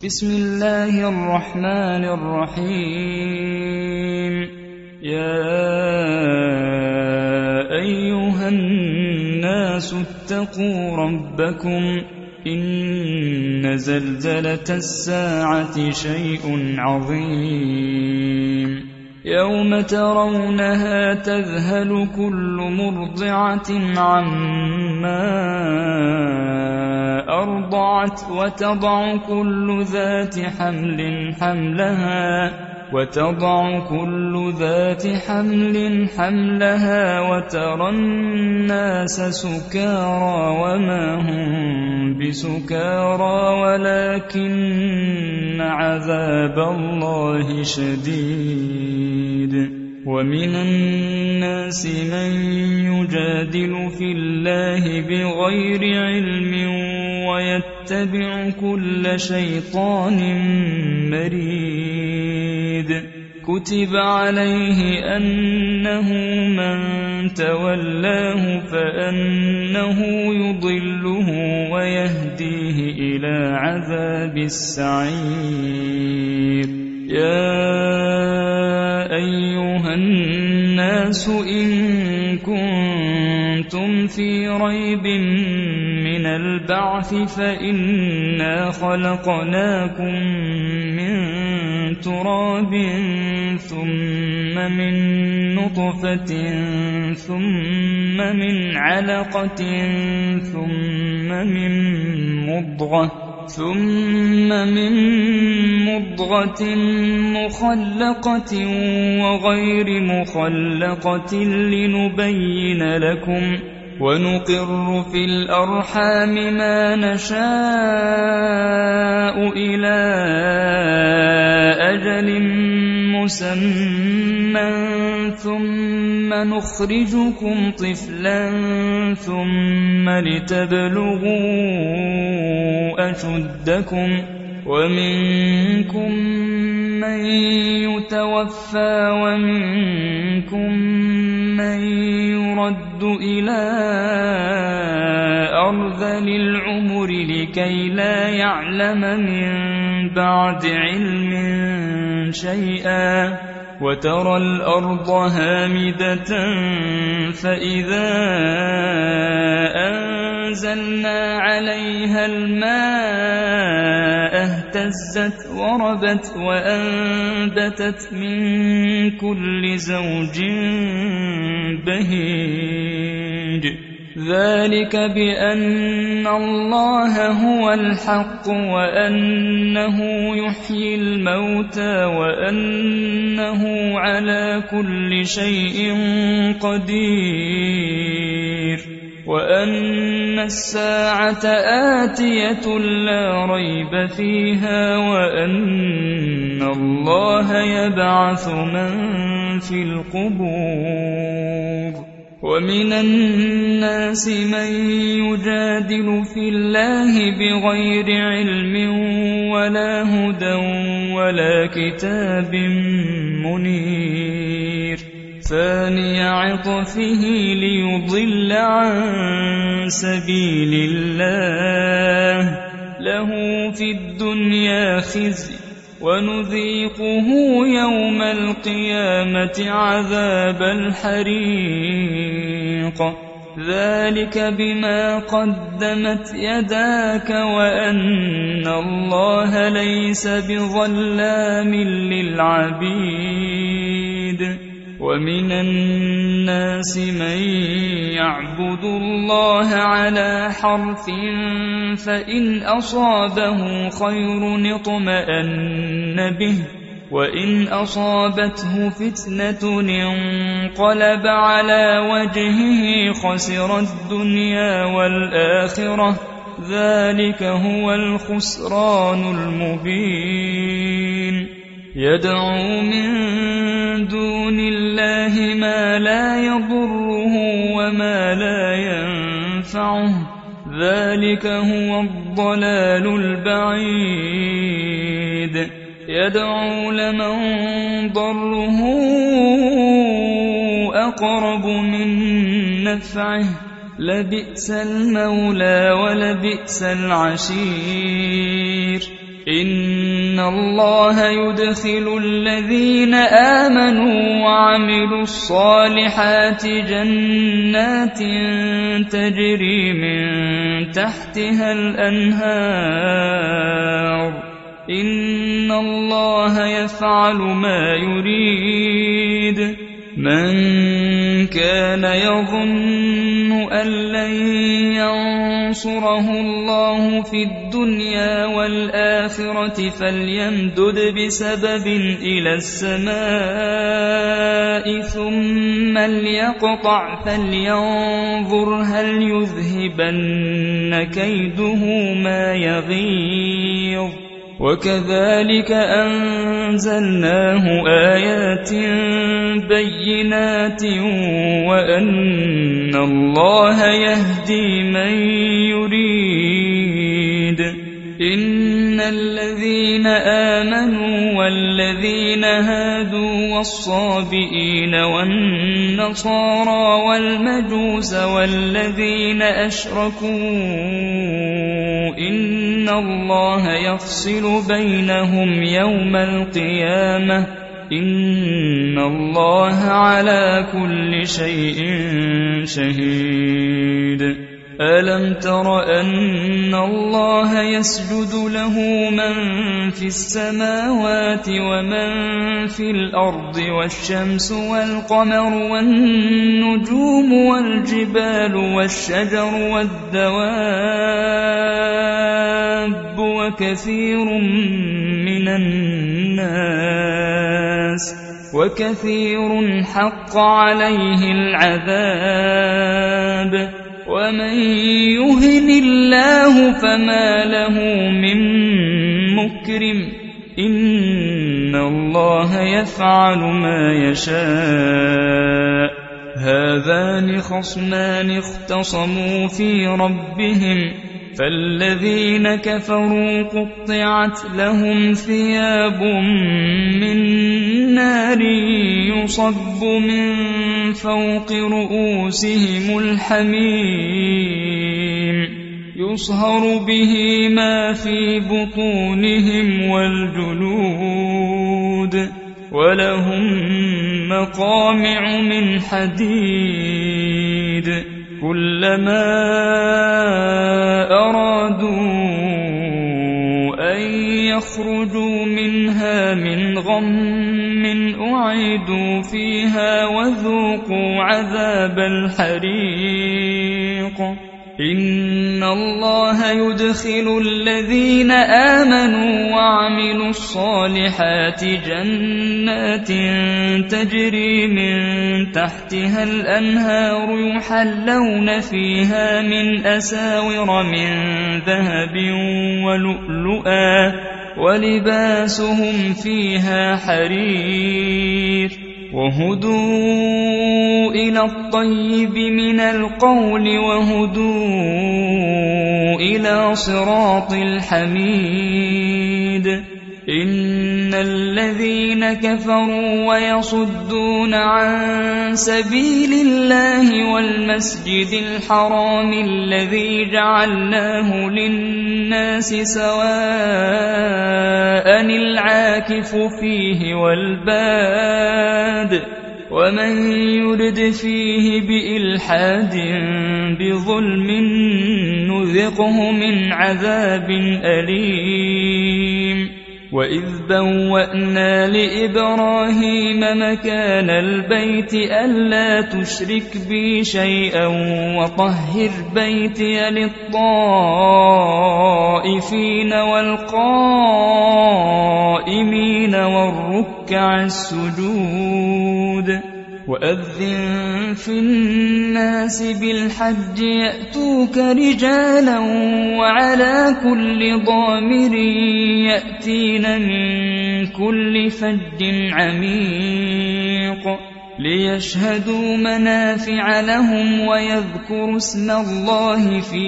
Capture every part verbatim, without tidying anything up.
بسم الله الرحمن الرحيم. يا أيها الناس اتقوا ربكم إن زلزلة الساعة شيء عظيم يوم ترونها تذهل كل مرضعة عما أرضعت وتضع كل ذات حمل حملها وتضع كل ذات حمل حملها وترى الناس سكارى وما هم بسكارى ولكن عذاب الله شديد. ومن الناس من يجادل في الله بغير علم ويتبع كل شيطان مريد. كتب عليه أنه من تولاه فأنه يضله ويهديه إلى عذاب السعير. يا أيها الناس إن كنتم في ريب من البعث فإنا خلقناكم من تراب ثم من نطفة ثم من علقة ثم من مضغة ثم من مضغة مخلقة وغير مخلقة لنبين لكم ونقر في الأرحام ما نشاء إلى أجل مسمى ثم نخرجكم طفلا ثم لتبلغوا أشدكم ومنكم من يتوفى ومنكم من يرد إلى أرذل العمر لكي لا يعلم من بعد علم شيئا. وترى الأرض هامدة فإذا أنزلنا عليها الماء اهتزت وربت وأنبتت من كل زوج بهيج. ذلك بأن الله هو الحق وأنه يحيي الموتى وأنه على كل شيء قدير وأن الساعة آتية لا ريب فيها وأن الله يبعث من في القبور. ومن الناس من يجادل في الله بغير علم ولا هدى ولا كتاب منير. ثاني عطفه ليضل عن سبيل الله له في الدنيا خزي ونذيقه يوم القيامة عذاب الحريق. ذلك بما قدمت يداك وأن الله ليس بظلام للعبيد. ومن الناس من يعبد الله على حرف فإن أصابه خير اطمأن به وإن أصابته فتنة انقلب على وجهه خسر الدنيا والآخرة. ذلك هو الخسران المبين. يدعو من دون الله ما لا يضره وما لا ينفعه. ذلك هو الضلال البعيد. يدعو لمن ضره أقرب من نفعه لبئس المولى ولبئس العشير. إن الله يدخل الذين آمنوا وعملوا الصالحات جنات تجري من تحتها الأنهار إن الله يفعل ما يريد من كان يظن أن لن ينصره الله في الدنيا والآخرة فليمدد بسبب إلى السماء ثم ليقطع فلينظر هل يذهبن كيده ما يغيظ وكذلك أنزلناه آيات بينات وأن الله يهدي من يريد إن الذين آمنوا والذين هادوا والصابئين والنصارى والمجوس والذين أشركوا إن الله يفصل بينهم يوم القيامة إن الله على كل شيء شهيد ألم تر أن الله يسجد له من في السماوات ومن في الأرض والشمس والقمر والنجوم والجبال والشجر والدواب وكثير من الناس وكثير حق عليه العذاب ومن يهن الله فما له من مكرم إن الله يفعل ما يشاء هذان خصمان اختصموا في ربهم فالذين كفروا قطعت لهم ثياب من نار يصب من فوق رؤوسهم الحميم يصهر به ما في بطونهم والجلود ولهم مقامع من حديد كلما أرادوا أن يخرجوا منها من غم أعيدوا فيها وذوقوا عذاب الحريق إن الله يدخل الذين آمنوا وعملوا الصالحات جنات تجري من تحتها الأنهار يحلون فيها من أساور من ذهب ولؤلؤا ولباسهم فيها حرير وهدوا إلى الطيب من القول وهدوا إلى صراط الحميد إن الذين كفروا ويصدون عن سبيل الله والمسجد الحرام الذي جعلناه للناس سواء العاكف فيه والباد ومن يرد فيه بإلحاد بظلم نذقه من عذاب أليم وإذ بوأنا لإبراهيم مكان البيت ألا تشرك بي شيئا وطهر بيتي للطائفين والقائمين والركع السجود وأذن في الناس بالحج يأتوك رجالا وعلى كل ضامر يأتين من كل فج عميق ليشهدوا منافع لهم ويذكروا اسم الله في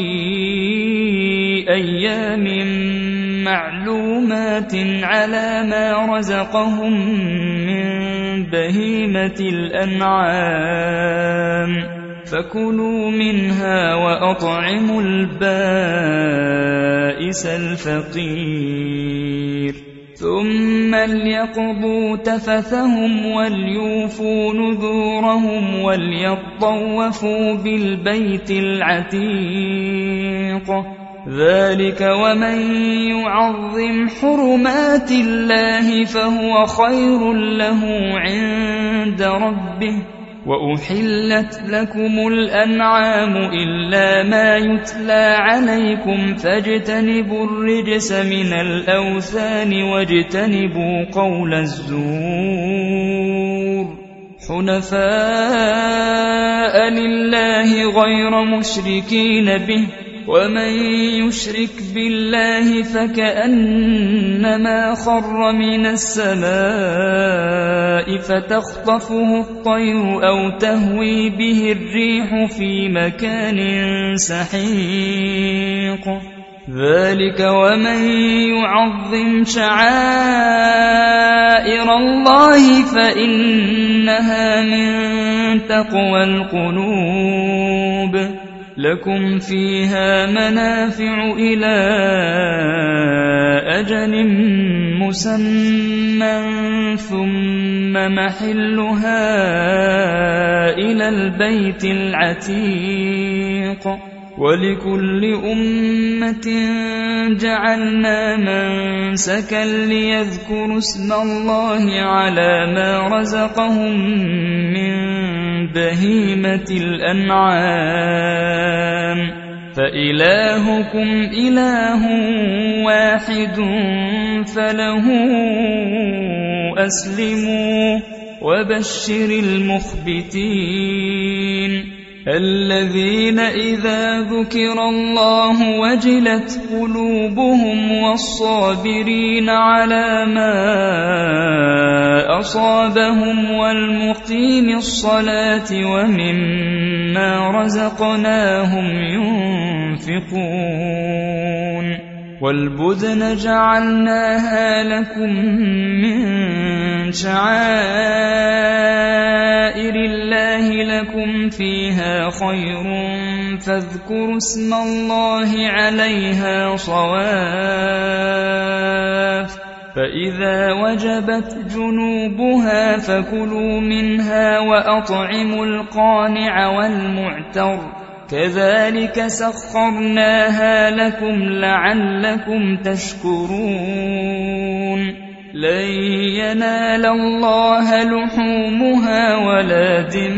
أيام معلومات على ما رزقهم من بهيمة الأنعام فكلوا منها وأطعموا البائس الفقير ثم ليقضوا تفثهم وليوفوا نذورهم وليطوفوا بالبيت العتيق ذلك ومن يعظم حرمات الله فهو خير له عند ربه وأحلت لكم الأنعام إلا ما يتلى عليكم فاجتنبوا الرجس من الأوثان واجتنبوا قول الزور حنفاء لله غير مشركين به ومن يشرك بالله فكأنما خر من السماء فتخطفه الطير أو تهوي به الريح في مكان سحيق ذلك ومن يعظم شعائر الله فإنها من تقوى القلوب لكم فيها منافع إلى أجل مسمى ثم محلها إلى البيت العتيق ولكل أمة جعلنا منسكا ليذكروا اسم الله على ما رزقهم من بهيمة الأنعام فإلهكم إله واحد فله أسلموا وبشر المخبتين الذين إذا ذكر الله وجلت قلوبهم والصابرين على ما أصابهم والمقيم الصلاة ومما رزقناهم ينفقون والبدن جعلناها لكم من شعائر الله لكم فيها خير فاذكروا اسم الله عليها صواف فإذا وجبت جنوبها فكلوا منها وأطعموا القانع والمعتر كذلك سخرناها لكم لعلكم تشكرون لن ينال الله لحومها ولا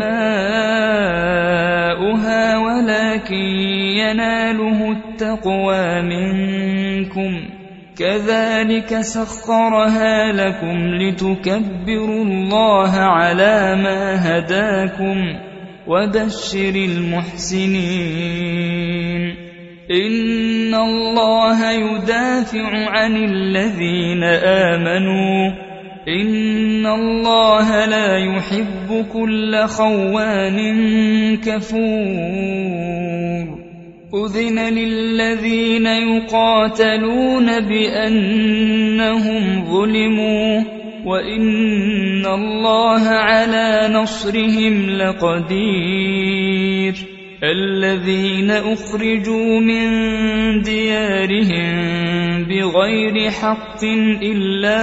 دماؤها ولكن يناله التقوى منكم كذلك سخرها لكم لتكبروا الله على ما هداكم وبشر المحسنين إن الله يدافع عن الذين آمنوا إن الله لا يحب كل خوان كفور أذن للذين يقاتلون بأنهم ظلموا وإن الله على نصرهم لقدير الذين أخرجوا من ديارهم بغير حق إلا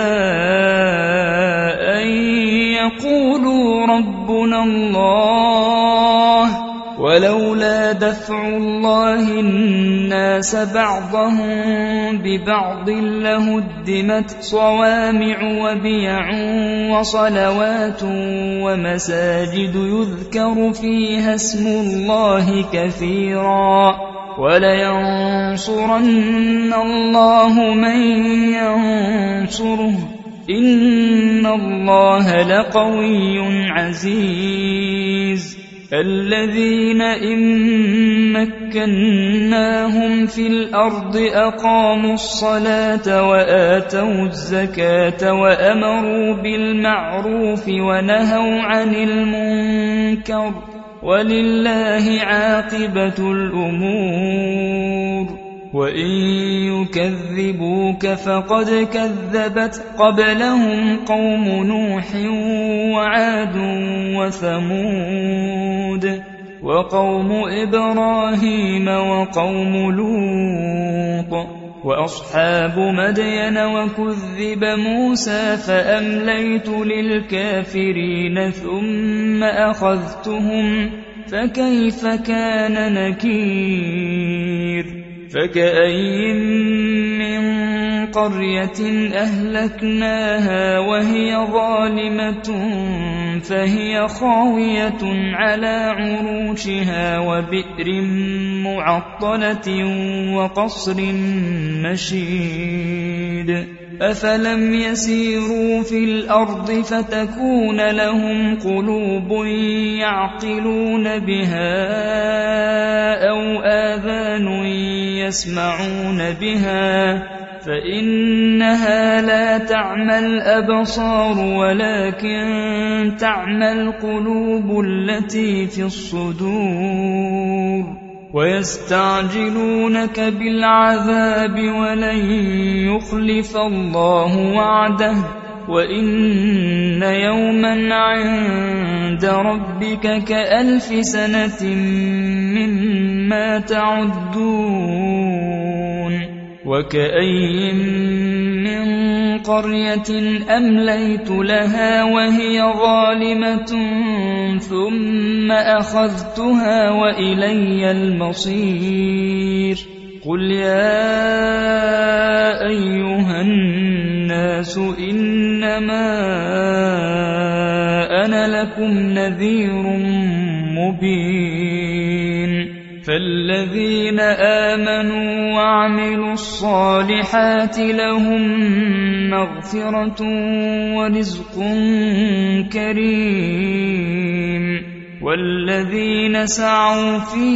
أن يقولوا ربنا الله ولولا دفع الله الناس بعضهم ببعض لهدمت صوامع وبيع وصلوات ومساجد يذكر فيها اسم الله كثيرا ولينصرن الله من ينصره إن الله لقوي عزيز الذين إن مكناهم في الأرض أقاموا الصلاة وآتوا الزكاة وأمروا بالمعروف ونهوا عن المنكر ولله عاقبة الأمور وإن يكذبوك فقد كذبت قبلهم قوم نوح وعاد وثمود وقوم إبراهيم وقوم لوط وأصحاب مدين وكذب موسى فأمليت للكافرين ثم أخذتهم فكيف كان نكير فكأين من قرية أهلكناها وهي ظالمة فهي خاوية على عروشها وبئر معطلة وقصر مشيد أفلم يسيروا في الأرض فتكون لهم قلوب يعقلون بها أو آذان يسمعون بها فإنها لا تعمى الأبصار ولكن تعمى القلوب التي في الصدور ويستعجلونك بالعذاب ولن يخلف الله وعده وإن يوما عند ربك كألف سنة مما تعدون وكأين من قرية أمليت لها وهي ظالمة ثم أخذتها وإلي المصير قل يا أيها الناس إنما أنا لكم نذير مبين فالذين آمنوا وعملوا الصالحات لهم مغفرة ورزق كريم والذين سعوا في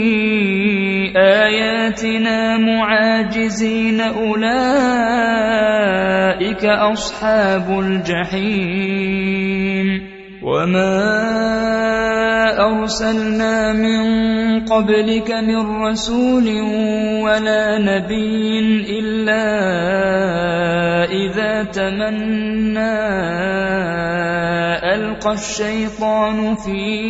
آياتنا معاجزين أولئك أصحاب الجحيم وما أرسلنا من قبلك من رسول ولا نبي إلا إذا تمنى ألقى الشيطان في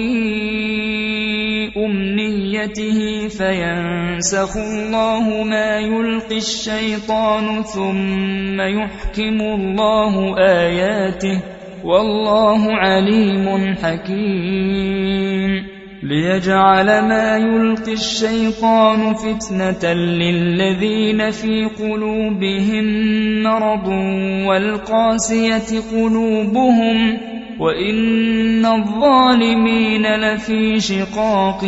أمنيته فينسخ الله ما يلقي الشيطان ثم يحكم الله آياته والله عليم حكيم ليجعل ما يلقي الشيطان فتنة للذين في قلوبهم مرض والقاسية قلوبهم وإن الظالمين لفي شقاق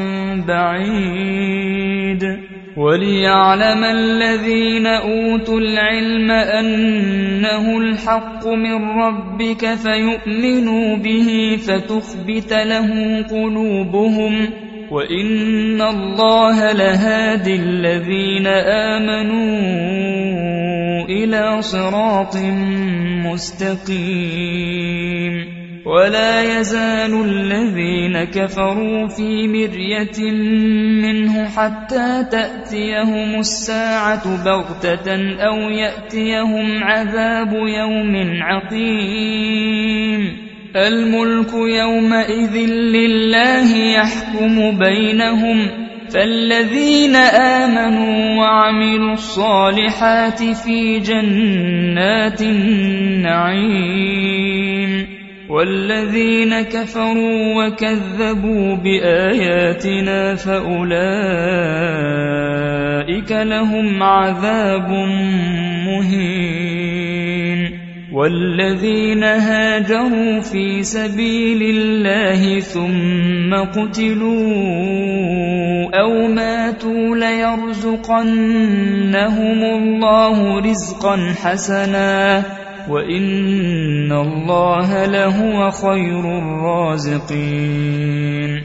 بعيد وليعلم الذين أوتوا العلم أنه الحق من ربك فيؤمنوا به فتخبت له قلوبهم وإن الله لهادي الذين آمنوا إلى صراط مستقيم ولا يزال الذين كفروا في مرية منه حتى تأتيهم الساعة بغتة أو يأتيهم عذاب يوم عقيم الملك يومئذ لله يحكم بينهم فالذين آمنوا وعملوا الصالحات في جنات النعيم والذين كفروا وكذبوا بآياتنا فأولئك لهم عذاب مهين والذين هاجروا في سبيل الله ثم قتلوا أو ماتوا ليرزقنهم الله رزقا حسنا وإن الله لهو خير الرازقين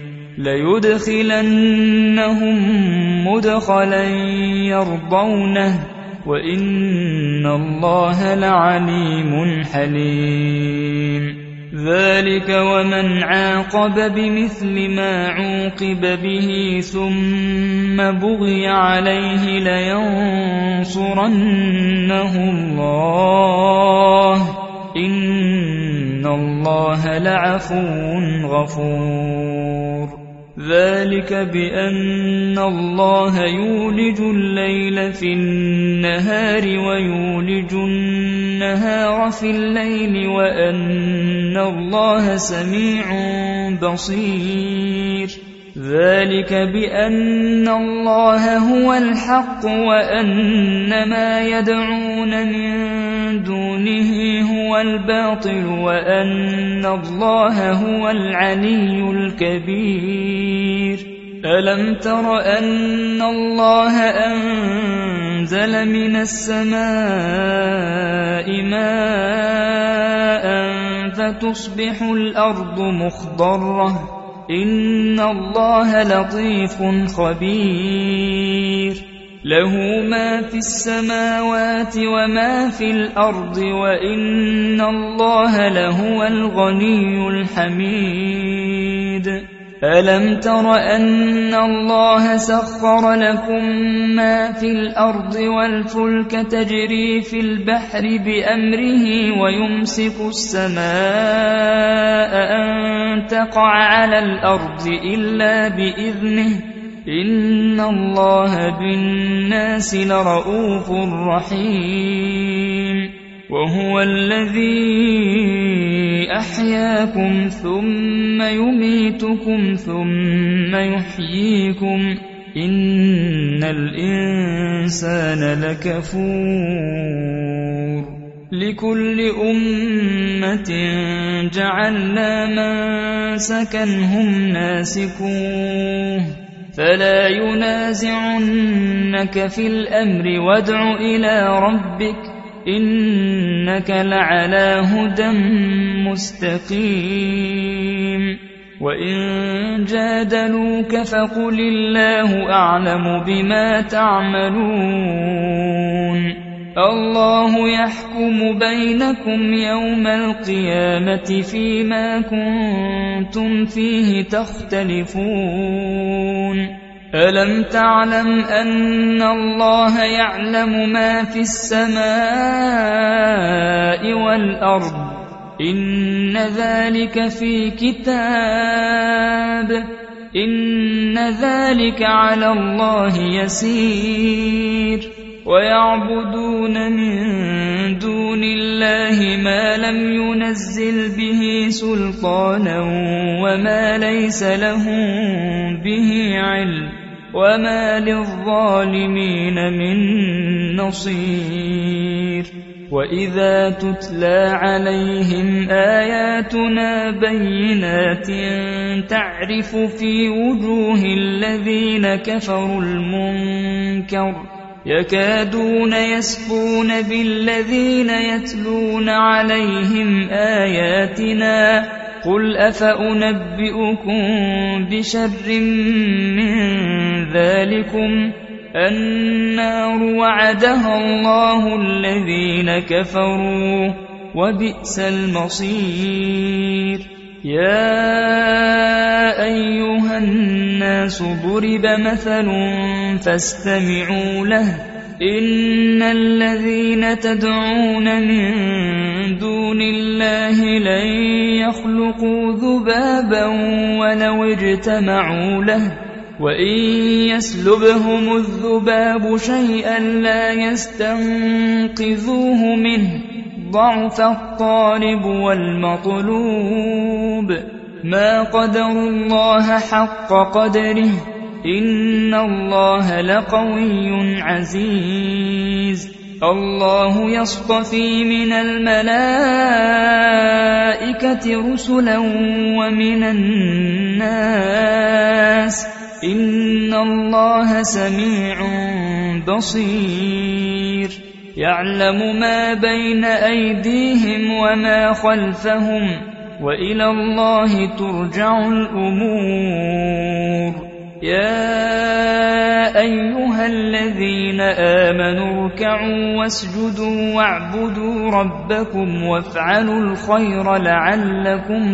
ليدخلنهم مدخلا يرضونه وإن الله لعليم حليم ذلك ومن عاقب بمثل ما عوقب به ثم بغي عليه لينصرنه الله إن الله لعفو غفور ذلك بأن الله يولج الليل في النهار ويولج النهار في الليل وأن الله سميع بصير ذلك بأن الله هو الحق وأن ما يدعون من دونه هو الباطل وأن الله هو العلي الكبير ألم تر أن الله أنزل من السماء ماء فتصبح الأرض مخضرة إن الله لطيف خبير له ما في السماوات وما في الأرض وإن الله لهو الغني الحميد ألم تر أن الله سخر لكم ما في الأرض والفلك تجري في البحر بأمره ويمسك السماء أن تقع على الأرض إلا بإذنه إن الله بالناس لرءوف رحيم وهو الذي أحياكم ثم يميتكم ثم يحييكم إن الإنسان لكفور لكل أمة جعلنا منسكا هم ناسكوه فلا ينازعنك في الأمر وادع إلى ربك إنك لعلى هدى مستقيم وإن جادلوك فقل الله أعلم بما تعملون الله يحكم بينكم يوم القيامة فيما كنتم فيه تختلفون ألم تعلم أن الله يعلم ما في السماء والأرض إن ذلك في كتاب إن ذلك على الله يسير ويعبدون من دون الله ما لم ينزل به سلطانا وما ليس لهم به علم وما للظالمين من نصير وإذا تتلى عليهم آياتنا بينات تعرف في وجوه الذين كفروا المنكر يكادون يسقون بالذين يتلون عليهم آياتنا قل أفأنبئكم بشر من ذلكم النار وعدها الله الذين كفروا وبئس المصير يا أيها الناس ضرب مثل فاستمعوا له إن الذين تدعون من دون الله لن يخلقوا ذبابا ولو اجتمعوا له وإن يسلبهم الذباب شيئا لا يستنقذوه منه ضعف الطالب والمطلوب ما قدروا الله حق قدره إن الله لقوي عزيز الله يصطفي من الملائكة رسلا ومن الناس إن الله سميع بصير يعلم ما بين أيديهم وما خلفهم وإلى الله ترجع الأمور يا أيها الذين آمنوا اركعوا واسجدوا واعبدوا ربكم وافعلوا الخير لعلكم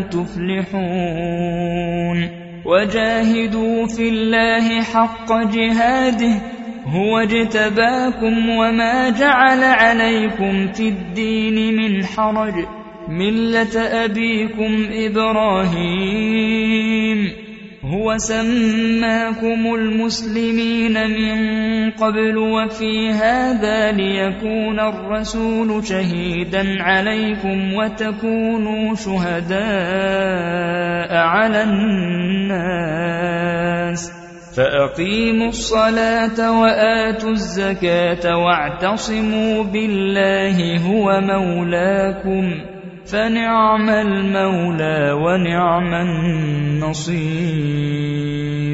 تفلحون وجاهدوا في الله حق جهاده هو اجتباكم وما جعل عليكم في الدين من حرج ملة أبيكم إبراهيم هو سماكم المسلمين من قبل وفي هذا ليكون الرسول شهيدا عليكم وتكونوا شهداء على الناس فأقيموا الصلاة وآتوا الزكاة واعتصموا بالله هو مولاكم فنعم المولى ونعم النصير.